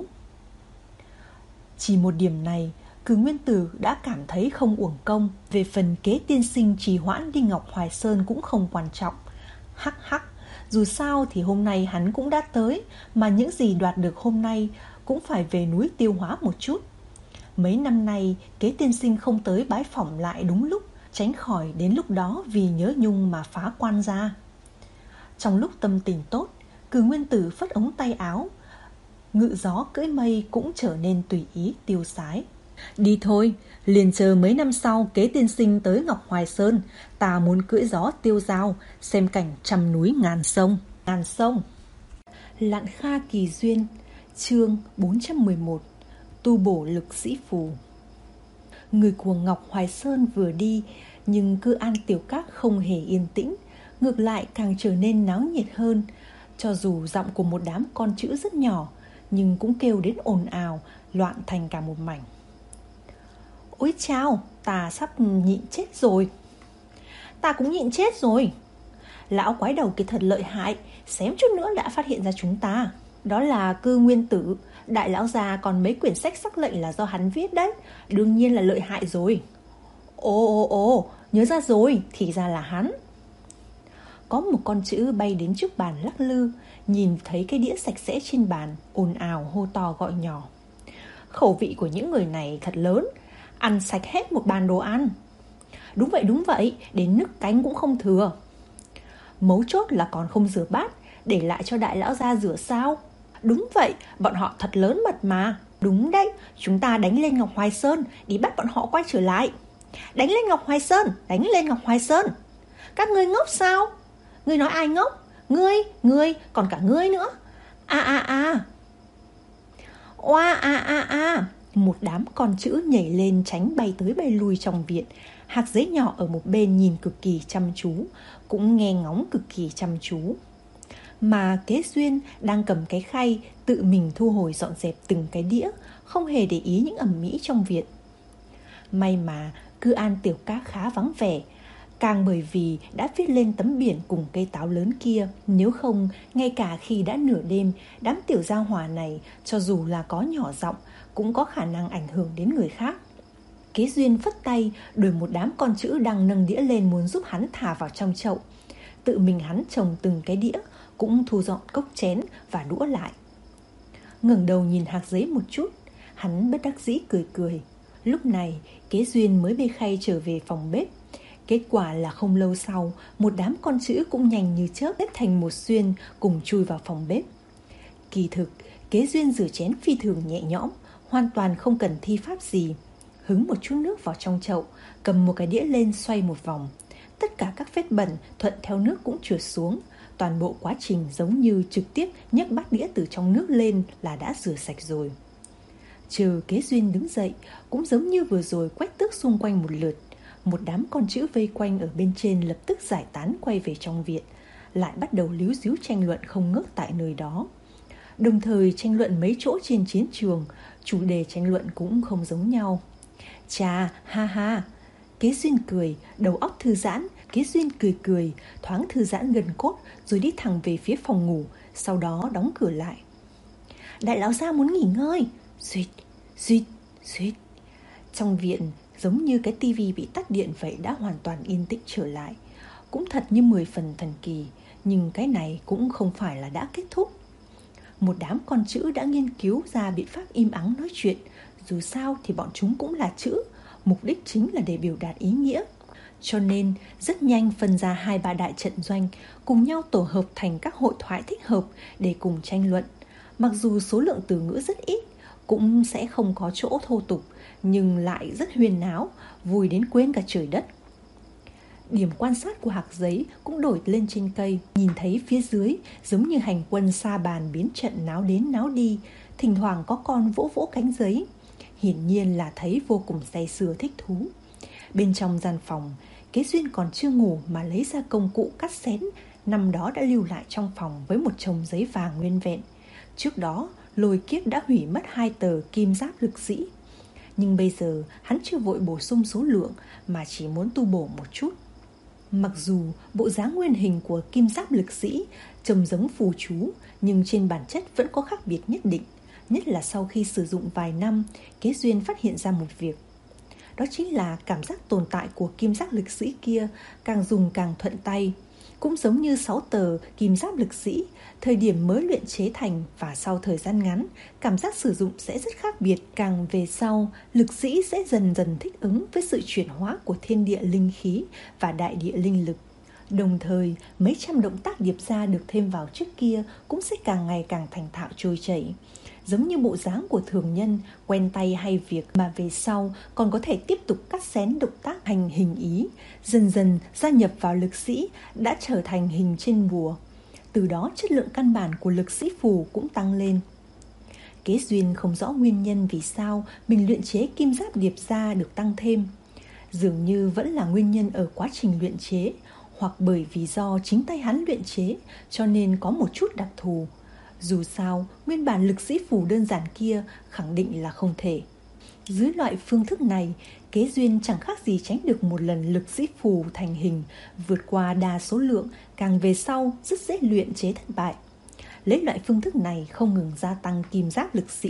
B: Chỉ một điểm này, Cừ Nguyên Tử đã cảm thấy không uổng công. Về phần Kế tiên sinh trì hoãn đi Ngọc Hoài Sơn cũng không quan trọng. Hắc hắc, dù sao thì hôm nay hắn cũng đã tới, mà những gì đoạt được hôm nay cũng phải về núi tiêu hóa một chút. Mấy năm nay Kế tiên sinh không tới bái phỏng lại đúng lúc, tránh khỏi đến lúc đó vì nhớ nhung mà phá quan ra. Trong lúc tâm tình tốt, Cừ Nguyên Tử phất ống tay áo, ngự gió cưỡi mây cũng trở nên tùy ý tiêu sái. Đi thôi, liền chờ mấy năm sau Kế tiên sinh tới Ngọc Hoài Sơn, ta muốn cưỡi gió tiêu dao, xem cảnh trăm núi ngàn sông. Ngàn sông. Lạn Kha Kỳ Duyên, chương bốn trăm mười một. Tu bổ lực sĩ phù. Người của Ngọc Hoài Sơn vừa đi, nhưng Cư An Tiểu Các không hề yên tĩnh, ngược lại càng trở nên náo nhiệt hơn. Cho dù giọng của một đám con chữ rất nhỏ, nhưng cũng kêu đến ồn ào, loạn thành cả một mảnh. Ôi chao, ta sắp nhịn chết rồi. Ta cũng nhịn chết rồi. Lão quái đầu kia thật lợi hại, xém chút nữa đã phát hiện ra chúng ta. Đó là Cư Nguyên Tử, đại lão già còn mấy quyển sách sắc lệnh là do hắn viết đấy, đương nhiên là lợi hại rồi. Ồ ồ ồ, nhớ ra rồi, thì ra là hắn. Có một con chữ bay đến trước bàn lắc lư, nhìn thấy cái đĩa sạch sẽ trên bàn, ồn ào hô to gọi nhỏ. Khẩu vị của những người này thật lớn, ăn sạch hết một bàn đồ ăn. Đúng vậy đúng vậy, đến nước canh cũng không thừa. Mấu chốt là còn không rửa bát, để lại cho đại lão gia rửa sao? Đúng vậy, bọn họ thật lớn mật mà. Đúng đấy, chúng ta đánh lên Ngọc Hoài Sơn để bắt bọn họ quay trở lại. Đánh lên Ngọc Hoài Sơn, đánh lên Ngọc Hoài Sơn. Các ngươi ngốc sao? Ngươi nói ai ngốc? Ngươi, ngươi, còn cả ngươi nữa. À à à. Oa à à à. Một đám con chữ nhảy lên tránh bay tới bay lui trong viện. Hạc Giấy nhỏ ở một bên nhìn cực kỳ chăm chú, cũng nghe ngóng cực kỳ chăm chú. Mà Kế Duyên đang cầm cái khay tự mình thu hồi dọn dẹp từng cái đĩa, không hề để ý những ầm ĩ trong viện. May mà Cư An Tiểu Các khá vắng vẻ, càng bởi vì đã viết lên tấm biển cùng cây táo lớn kia. Nếu không, ngay cả khi đã nửa đêm, đám tiểu gia hỏa này cho dù là có nhỏ giọng cũng có khả năng ảnh hưởng đến người khác. Kế Duyên phất tay đuổi một đám con chữ đang nâng đĩa lên muốn giúp hắn thả vào trong chậu. Tự mình hắn trồng từng cái đĩa, cũng thu dọn cốc chén và đũa lại. Ngẩng đầu nhìn Hạc Giấy một chút, hắn bất đắc dĩ cười cười. Lúc này Kế Duyên mới bê khay trở về phòng bếp. Kết quả là không lâu sau, một đám con chữ cũng nhanh như chớp xếp thành một xuyên cùng chui vào phòng bếp. Kỳ thực, Kế Duyên rửa chén phi thường nhẹ nhõm, hoàn toàn không cần thi pháp gì. Hứng một chút nước vào trong chậu, cầm một cái đĩa lên xoay một vòng. Tất cả các vết bẩn thuận theo nước cũng trượt xuống. Toàn bộ quá trình giống như trực tiếp nhấc bát đĩa từ trong nước lên là đã rửa sạch rồi. Chờ Kế Duyên đứng dậy, cũng giống như vừa rồi quét tước xung quanh một lượt. Một đám con chữ vây quanh ở bên trên lập tức giải tán quay về trong viện, lại bắt đầu líu díu tranh luận không ngớt tại nơi đó. Đồng thời tranh luận mấy chỗ trên chiến trường, chủ đề tranh luận cũng không giống nhau. Chà, ha ha. Kế Duyên cười, đầu óc thư giãn. Kế Duyên cười cười, thoáng thư giãn gần cốt, rồi đi thẳng về phía phòng ngủ, sau đó đóng cửa lại. Đại lão gia muốn nghỉ ngơi. Suýt, suýt, suýt. Trong viện giống như cái tivi bị tắt điện vậy, đã hoàn toàn yên tĩnh trở lại. Cũng thật như mười phần thần kỳ, nhưng cái này cũng không phải là đã kết thúc. Một đám con chữ đã nghiên cứu ra biện pháp im ắng nói chuyện. Dù sao thì bọn chúng cũng là chữ, mục đích chính là để biểu đạt ý nghĩa. Cho nên rất nhanh phân ra hai ba đại trận doanh, cùng nhau tổ hợp thành các hội thoại thích hợp để cùng tranh luận. Mặc dù số lượng từ ngữ rất ít, cũng sẽ không có chỗ thô tục, nhưng lại rất huyên náo, vui đến quên cả trời đất. Điểm quan sát của Hạc Giấy cũng đổi lên trên cây, nhìn thấy phía dưới giống như hành quân sa bàn biến trận náo đến náo đi, thỉnh thoảng có con vỗ vỗ cánh giấy, hiển nhiên là thấy vô cùng say sưa thích thú. Bên trong gian phòng, Kế Duyên còn chưa ngủ mà lấy ra công cụ cắt xén, năm đó đã lưu lại trong phòng với một chồng giấy vàng nguyên vẹn. Trước đó, Lôi Kiếp đã hủy mất hai tờ kim giáp lực sĩ. Nhưng bây giờ hắn chưa vội bổ sung số lượng mà chỉ muốn tu bổ một chút. Mặc dù bộ dáng nguyên hình của kim giáp lực sĩ trông giống phù chú, nhưng trên bản chất vẫn có khác biệt nhất định. Nhất là sau khi sử dụng vài năm, Kế Duyên phát hiện ra một việc. Đó chính là cảm giác tồn tại của kim giáp lực sĩ kia càng dùng càng thuận tay. Cũng giống như sáu tờ kim giáp lực sĩ, thời điểm mới luyện chế thành và sau thời gian ngắn, cảm giác sử dụng sẽ rất khác biệt. Càng về sau, lực sĩ sẽ dần dần thích ứng với sự chuyển hóa của thiên địa linh khí và đại địa linh lực. Đồng thời, mấy trăm động tác điệp ra được thêm vào trước kia cũng sẽ càng ngày càng thành thạo trôi chảy. Giống như bộ dáng của thường nhân, quen tay hay việc mà về sau còn có thể tiếp tục cắt xén động tác thành hình ý, dần dần gia nhập vào lực sĩ đã trở thành hình trên bùa. Từ đó chất lượng căn bản của lực sĩ phù cũng tăng lên. Kế Duyên không rõ nguyên nhân vì sao mình luyện chế kim giáp điệp ra được tăng thêm. Dường như vẫn là nguyên nhân ở quá trình luyện chế, hoặc bởi vì do chính tay hắn luyện chế cho nên có một chút đặc thù. Dù sao, nguyên bản lực sĩ phù đơn giản kia khẳng định là không thể. Dưới loại phương thức này, Kế Duyên chẳng khác gì tránh được một lần lực sĩ phù thành hình, vượt qua đa số lượng, càng về sau rất dễ luyện chế thất bại. Lấy loại phương thức này không ngừng gia tăng kim giáp lực sĩ.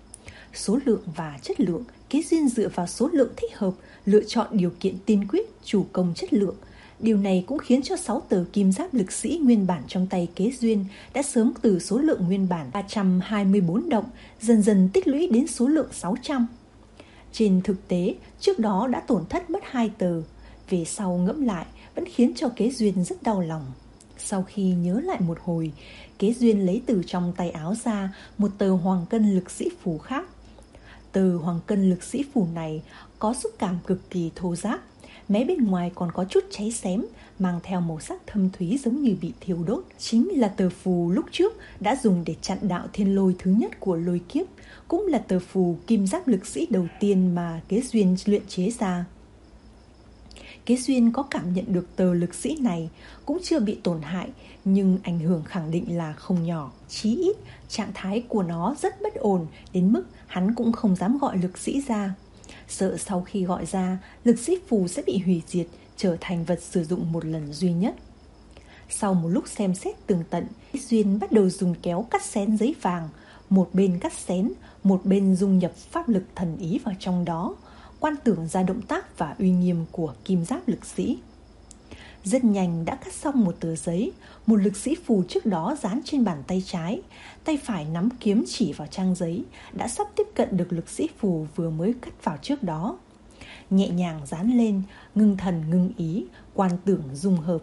B: Số lượng và chất lượng, Kế Duyên dựa vào số lượng thích hợp, lựa chọn điều kiện tiên quyết, chủ công chất lượng. Điều này cũng khiến cho sáu tờ kim giáp lực sĩ nguyên bản trong tay Kế Duyên đã sớm từ số lượng nguyên bản ba trăm hai mươi bốn động dần dần tích lũy đến số lượng sáu trăm. Trên thực tế, trước đó đã tổn thất mất hai tờ, về sau ngẫm lại vẫn khiến cho Kế Duyên rất đau lòng. Sau khi nhớ lại một hồi, Kế Duyên lấy từ trong tay áo ra một tờ hoàng cân lực sĩ phù khác. Tờ hoàng cân lực sĩ phù này có xúc cảm cực kỳ thô ráp, mé bên ngoài còn có chút cháy xém, mang theo màu sắc thâm thúy giống như bị thiêu đốt. Chính là tờ phù lúc trước đã dùng để chặn đạo thiên lôi thứ nhất của lôi kiếp, cũng là tờ phù kim giáp lực sĩ đầu tiên mà Kế Duyên luyện chế ra. Kế Duyên có cảm nhận được tờ lực sĩ này cũng chưa bị tổn hại, nhưng ảnh hưởng khẳng định là không nhỏ. Chí ít, trạng thái của nó rất bất ổn đến mức hắn cũng không dám gọi lực sĩ ra. Sợ sau khi gọi ra, lực sĩ phù sẽ bị hủy diệt, trở thành vật sử dụng một lần duy nhất. Sau một lúc xem xét tường tận, Kế Duyên bắt đầu dùng kéo cắt xén giấy vàng. Một bên cắt xén, một bên dung nhập pháp lực thần ý vào trong đó, quan tưởng ra động tác và uy nghiêm của kim giáp lực sĩ. Rất nhanh đã cắt xong một tờ giấy. Một lực sĩ phù trước đó dán trên bàn tay trái, tay phải nắm kiếm chỉ vào trang giấy, đã sắp tiếp cận được lực sĩ phù vừa mới cắt vào trước đó. Nhẹ nhàng dán lên, ngưng thần ngưng ý, quan tưởng dung hợp.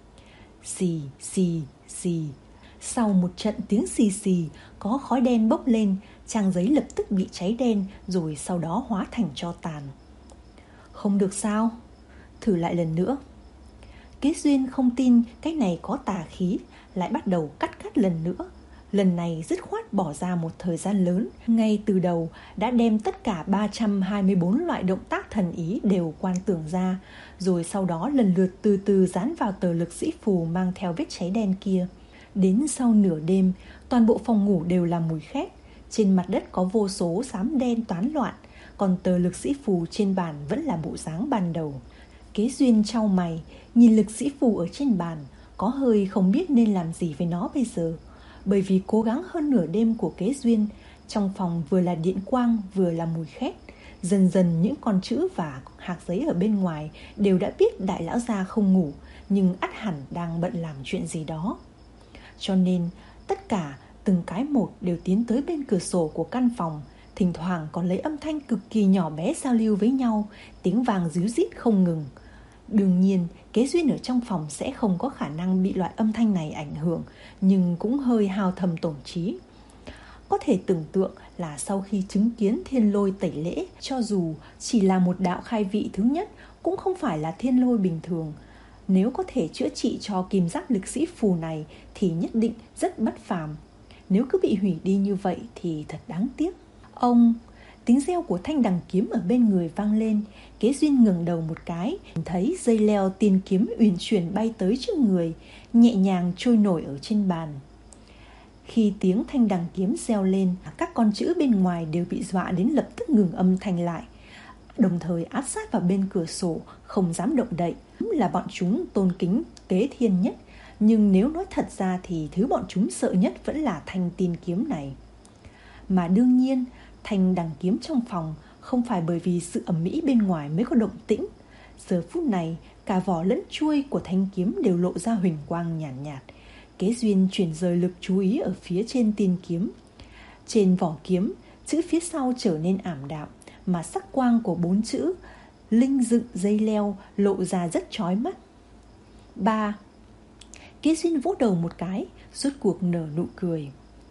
B: Xì xì xì. Sau một trận tiếng xì xì, có khói đen bốc lên, trang giấy lập tức bị cháy đen, rồi sau đó hóa thành tro tàn. Không được sao? Thử lại lần nữa. Kế Duyên không tin cái này có tà khí, lại bắt đầu cắt cắt lần nữa. Lần này dứt khoát bỏ ra một thời gian lớn, ngay từ đầu đã đem tất cả ba trăm hai mươi bốn loại động tác thần ý đều quan tưởng ra, rồi sau đó lần lượt từ từ dán vào tờ lực sĩ phù mang theo vết cháy đen kia. Đến sau nửa đêm, toàn bộ phòng ngủ đều là mùi khét. Trên mặt đất có vô số xám đen toán loạn, còn tờ lực sĩ phù trên bàn vẫn là bộ dáng ban đầu. Kế Duyên chau mày, nhìn lực sĩ phù ở trên bàn, có hơi không biết nên làm gì với nó bây giờ. Bởi vì cố gắng hơn nửa đêm của Kế Duyên, trong phòng vừa là điện quang vừa là mùi khét. Dần dần những con chữ và hạt giấy ở bên ngoài đều đã biết đại lão gia không ngủ, nhưng ắt hẳn đang bận làm chuyện gì đó. Cho nên tất cả từng cái một đều tiến tới bên cửa sổ của căn phòng, thỉnh thoảng còn lấy âm thanh cực kỳ nhỏ bé giao lưu với nhau, tiếng vàng ríu rít không ngừng. Đương nhiên, Kế Duyên ở trong phòng sẽ không có khả năng bị loại âm thanh này ảnh hưởng, nhưng cũng hơi hao thầm tổn trí. Có thể tưởng tượng là sau khi chứng kiến thiên lôi tẩy lễ, cho dù chỉ là một đạo khai vị thứ nhất, cũng không phải là thiên lôi bình thường. Nếu có thể chữa trị cho kim giáp lực sĩ phù này thì nhất định rất bất phàm. Nếu cứ bị hủy đi như vậy thì thật đáng tiếc. Ông... Tiếng reo của thanh đằng kiếm ở bên người vang lên. Kế Duyên ngẩng đầu một cái, thấy dây leo tiên kiếm uyển chuyển bay tới trước người, nhẹ nhàng trôi nổi ở trên bàn. Khi tiếng thanh đằng kiếm reo lên, các con chữ bên ngoài đều bị dọa đến lập tức ngừng âm thanh lại, đồng thời áp sát vào bên cửa sổ, không dám động đậy. Là bọn chúng tôn kính Kế Thiên nhất, nhưng nếu nói thật ra thì thứ bọn chúng sợ nhất vẫn là thanh tiên kiếm này. Mà đương nhiên, thanh đằng kiếm trong phòng không phải bởi vì sự ầm ĩ bên ngoài mới có động tĩnh. Giờ phút này, cả vỏ lẫn chuôi của thanh kiếm đều lộ ra huỳnh quang nhàn nhạt, nhạt. Kế Duyên chuyển rời lực chú ý ở phía trên tiên kiếm. Trên vỏ kiếm, chữ phía sau trở nên ảm đạm, mà sắc quang của bốn chữ linh dựng dây leo lộ ra rất chói mắt. Ba. Kế Duyên vỗ đầu một cái, rốt cuộc nở nụ cười.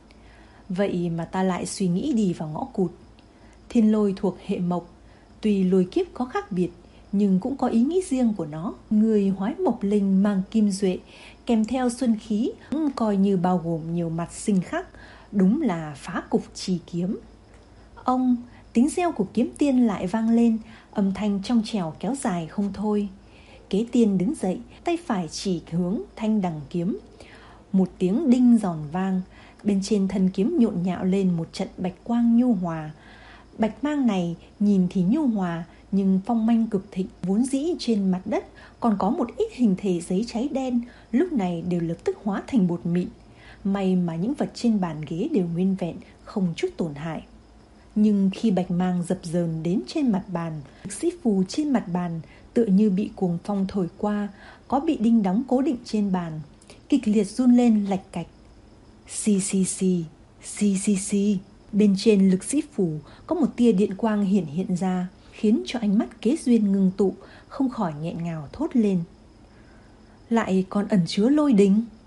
B: Vậy mà ta lại suy nghĩ đi vào ngõ cụt. Thiên lôi thuộc hệ mộc, tuy lôi kiếp có khác biệt, nhưng cũng có ý nghĩ riêng của nó. Người hoái mộc linh mang kim duệ, kèm theo xuân khí, cũng coi như bao gồm nhiều mặt sinh khắc, đúng là phá cục trì kiếm. Ông, tiếng reo của kiếm tiên lại vang lên, âm thanh trong trẻo kéo dài không thôi. Kế Tiên đứng dậy, tay phải chỉ hướng thanh đằng kiếm. Một tiếng đinh giòn vang, bên trên thân kiếm nhộn nhạo lên một trận bạch quang nhu hòa. Bạch mang này nhìn thì nhu hòa, nhưng phong manh cực thịnh. Vốn dĩ trên mặt đất còn có một ít hình thể giấy cháy đen, lúc này đều lập tức hóa thành bột mịn. May mà những vật trên bàn ghế đều nguyên vẹn, không chút tổn hại. Nhưng khi bạch mang dập dờn đến trên mặt bàn, lực sĩ phù trên mặt bàn tựa như bị cuồng phong thổi qua, có bị đinh đóng cố định trên bàn, kịch liệt run lên lạch cạch. Xì xì xì, xì xì xì. Bên trên lực sĩ phù có một tia điện quang hiển hiện ra, khiến cho ánh mắt Kế Duyên ngưng tụ, không khỏi nghẹn ngào thốt lên. Lại còn ẩn chứa lôi đình.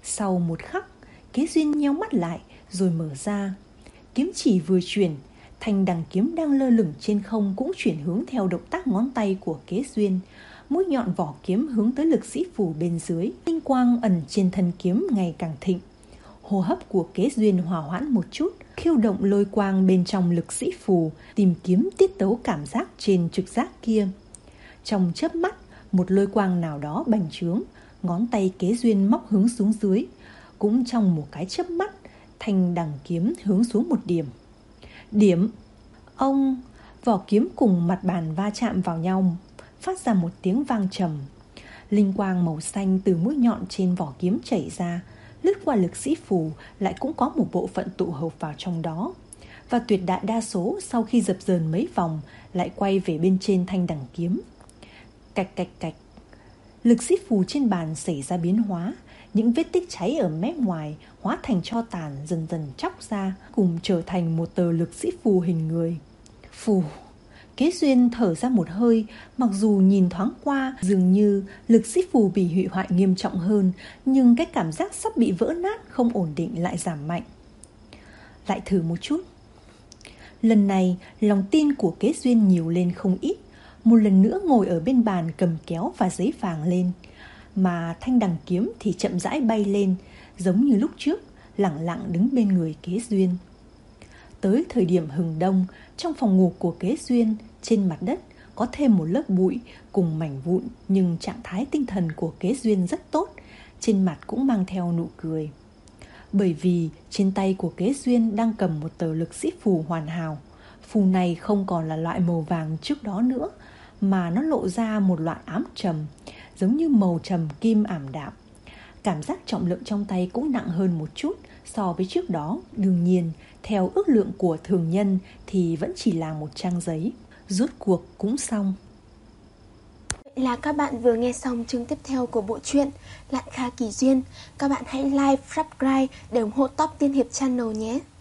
B: Sau một khắc, Kế Duyên nheo mắt lại rồi mở ra. Kiếm chỉ vừa chuyển, thanh đằng kiếm đang lơ lửng trên không cũng chuyển hướng theo động tác ngón tay của Kế Duyên. Mũi nhọn vỏ kiếm hướng tới Lực Sĩ Phù bên dưới. Tinh quang ẩn trên thân kiếm ngày càng thịnh. Hô hấp của Kế Duyên hòa hoãn một chút, khiêu động lôi quang bên trong Lực Sĩ Phù, tìm kiếm tiết tấu cảm giác trên trực giác kia. Trong chớp mắt, một lôi quang nào đó bành trướng, ngón tay Kế Duyên móc hướng xuống dưới. Cũng trong một cái chớp mắt, thanh đằng kiếm hướng xuống một điểm. Điểm! Ông! Vỏ kiếm cùng mặt bàn va chạm vào nhau, phát ra một tiếng vang trầm. Linh quang màu xanh từ mũi nhọn trên vỏ kiếm chảy ra, lướt qua Lực Sĩ Phù, lại cũng có một bộ phận tụ hợp vào trong đó. Và tuyệt đại đa số sau khi dập dờn mấy vòng lại quay về bên trên thanh đằng kiếm. Cạch cạch cạch. Lực Sĩ Phù trên bàn xảy ra biến hóa. Những vết tích cháy ở mép ngoài hóa thành tro tàn dần dần chóc ra, cùng trở thành một tờ Lực Sĩ Phù hình người. Phù! Kế Duyên thở ra một hơi, mặc dù nhìn thoáng qua dường như Lực Sĩ Phù bị hủy hoại nghiêm trọng hơn, nhưng cái cảm giác sắp bị vỡ nát không ổn định lại giảm mạnh. Lại thử một chút. Lần này lòng tin của Kế Duyên nhiều lên không ít. Một lần nữa ngồi ở bên bàn cầm kéo và giấy vàng lên, mà thanh đằng kiếm thì chậm rãi bay lên, giống như lúc trước, lẳng lặng đứng bên người Kế Duyên. Tới thời điểm hừng đông, trong phòng ngủ của Kế Duyên, trên mặt đất có thêm một lớp bụi cùng mảnh vụn, nhưng trạng thái tinh thần của Kế Duyên rất tốt, trên mặt cũng mang theo nụ cười. Bởi vì trên tay của Kế Duyên đang cầm một tờ Lực Sĩ Phù hoàn hảo. Phù này không còn là loại màu vàng trước đó nữa, mà nó lộ ra một loại ám trầm, giống như màu trầm kim ảm đạm. Cảm giác trọng lượng trong tay cũng nặng hơn một chút so với trước đó. Đương nhiên, theo ước lượng của thường nhân thì vẫn chỉ là một trang giấy. Rốt cuộc cũng xong.
A: Vậy là các bạn vừa nghe xong chương tiếp theo của bộ truyện Lạn Kha Kỳ Duyên. Các bạn hãy like, subscribe để ủng hộ Top Tiên Hiệp Channel nhé.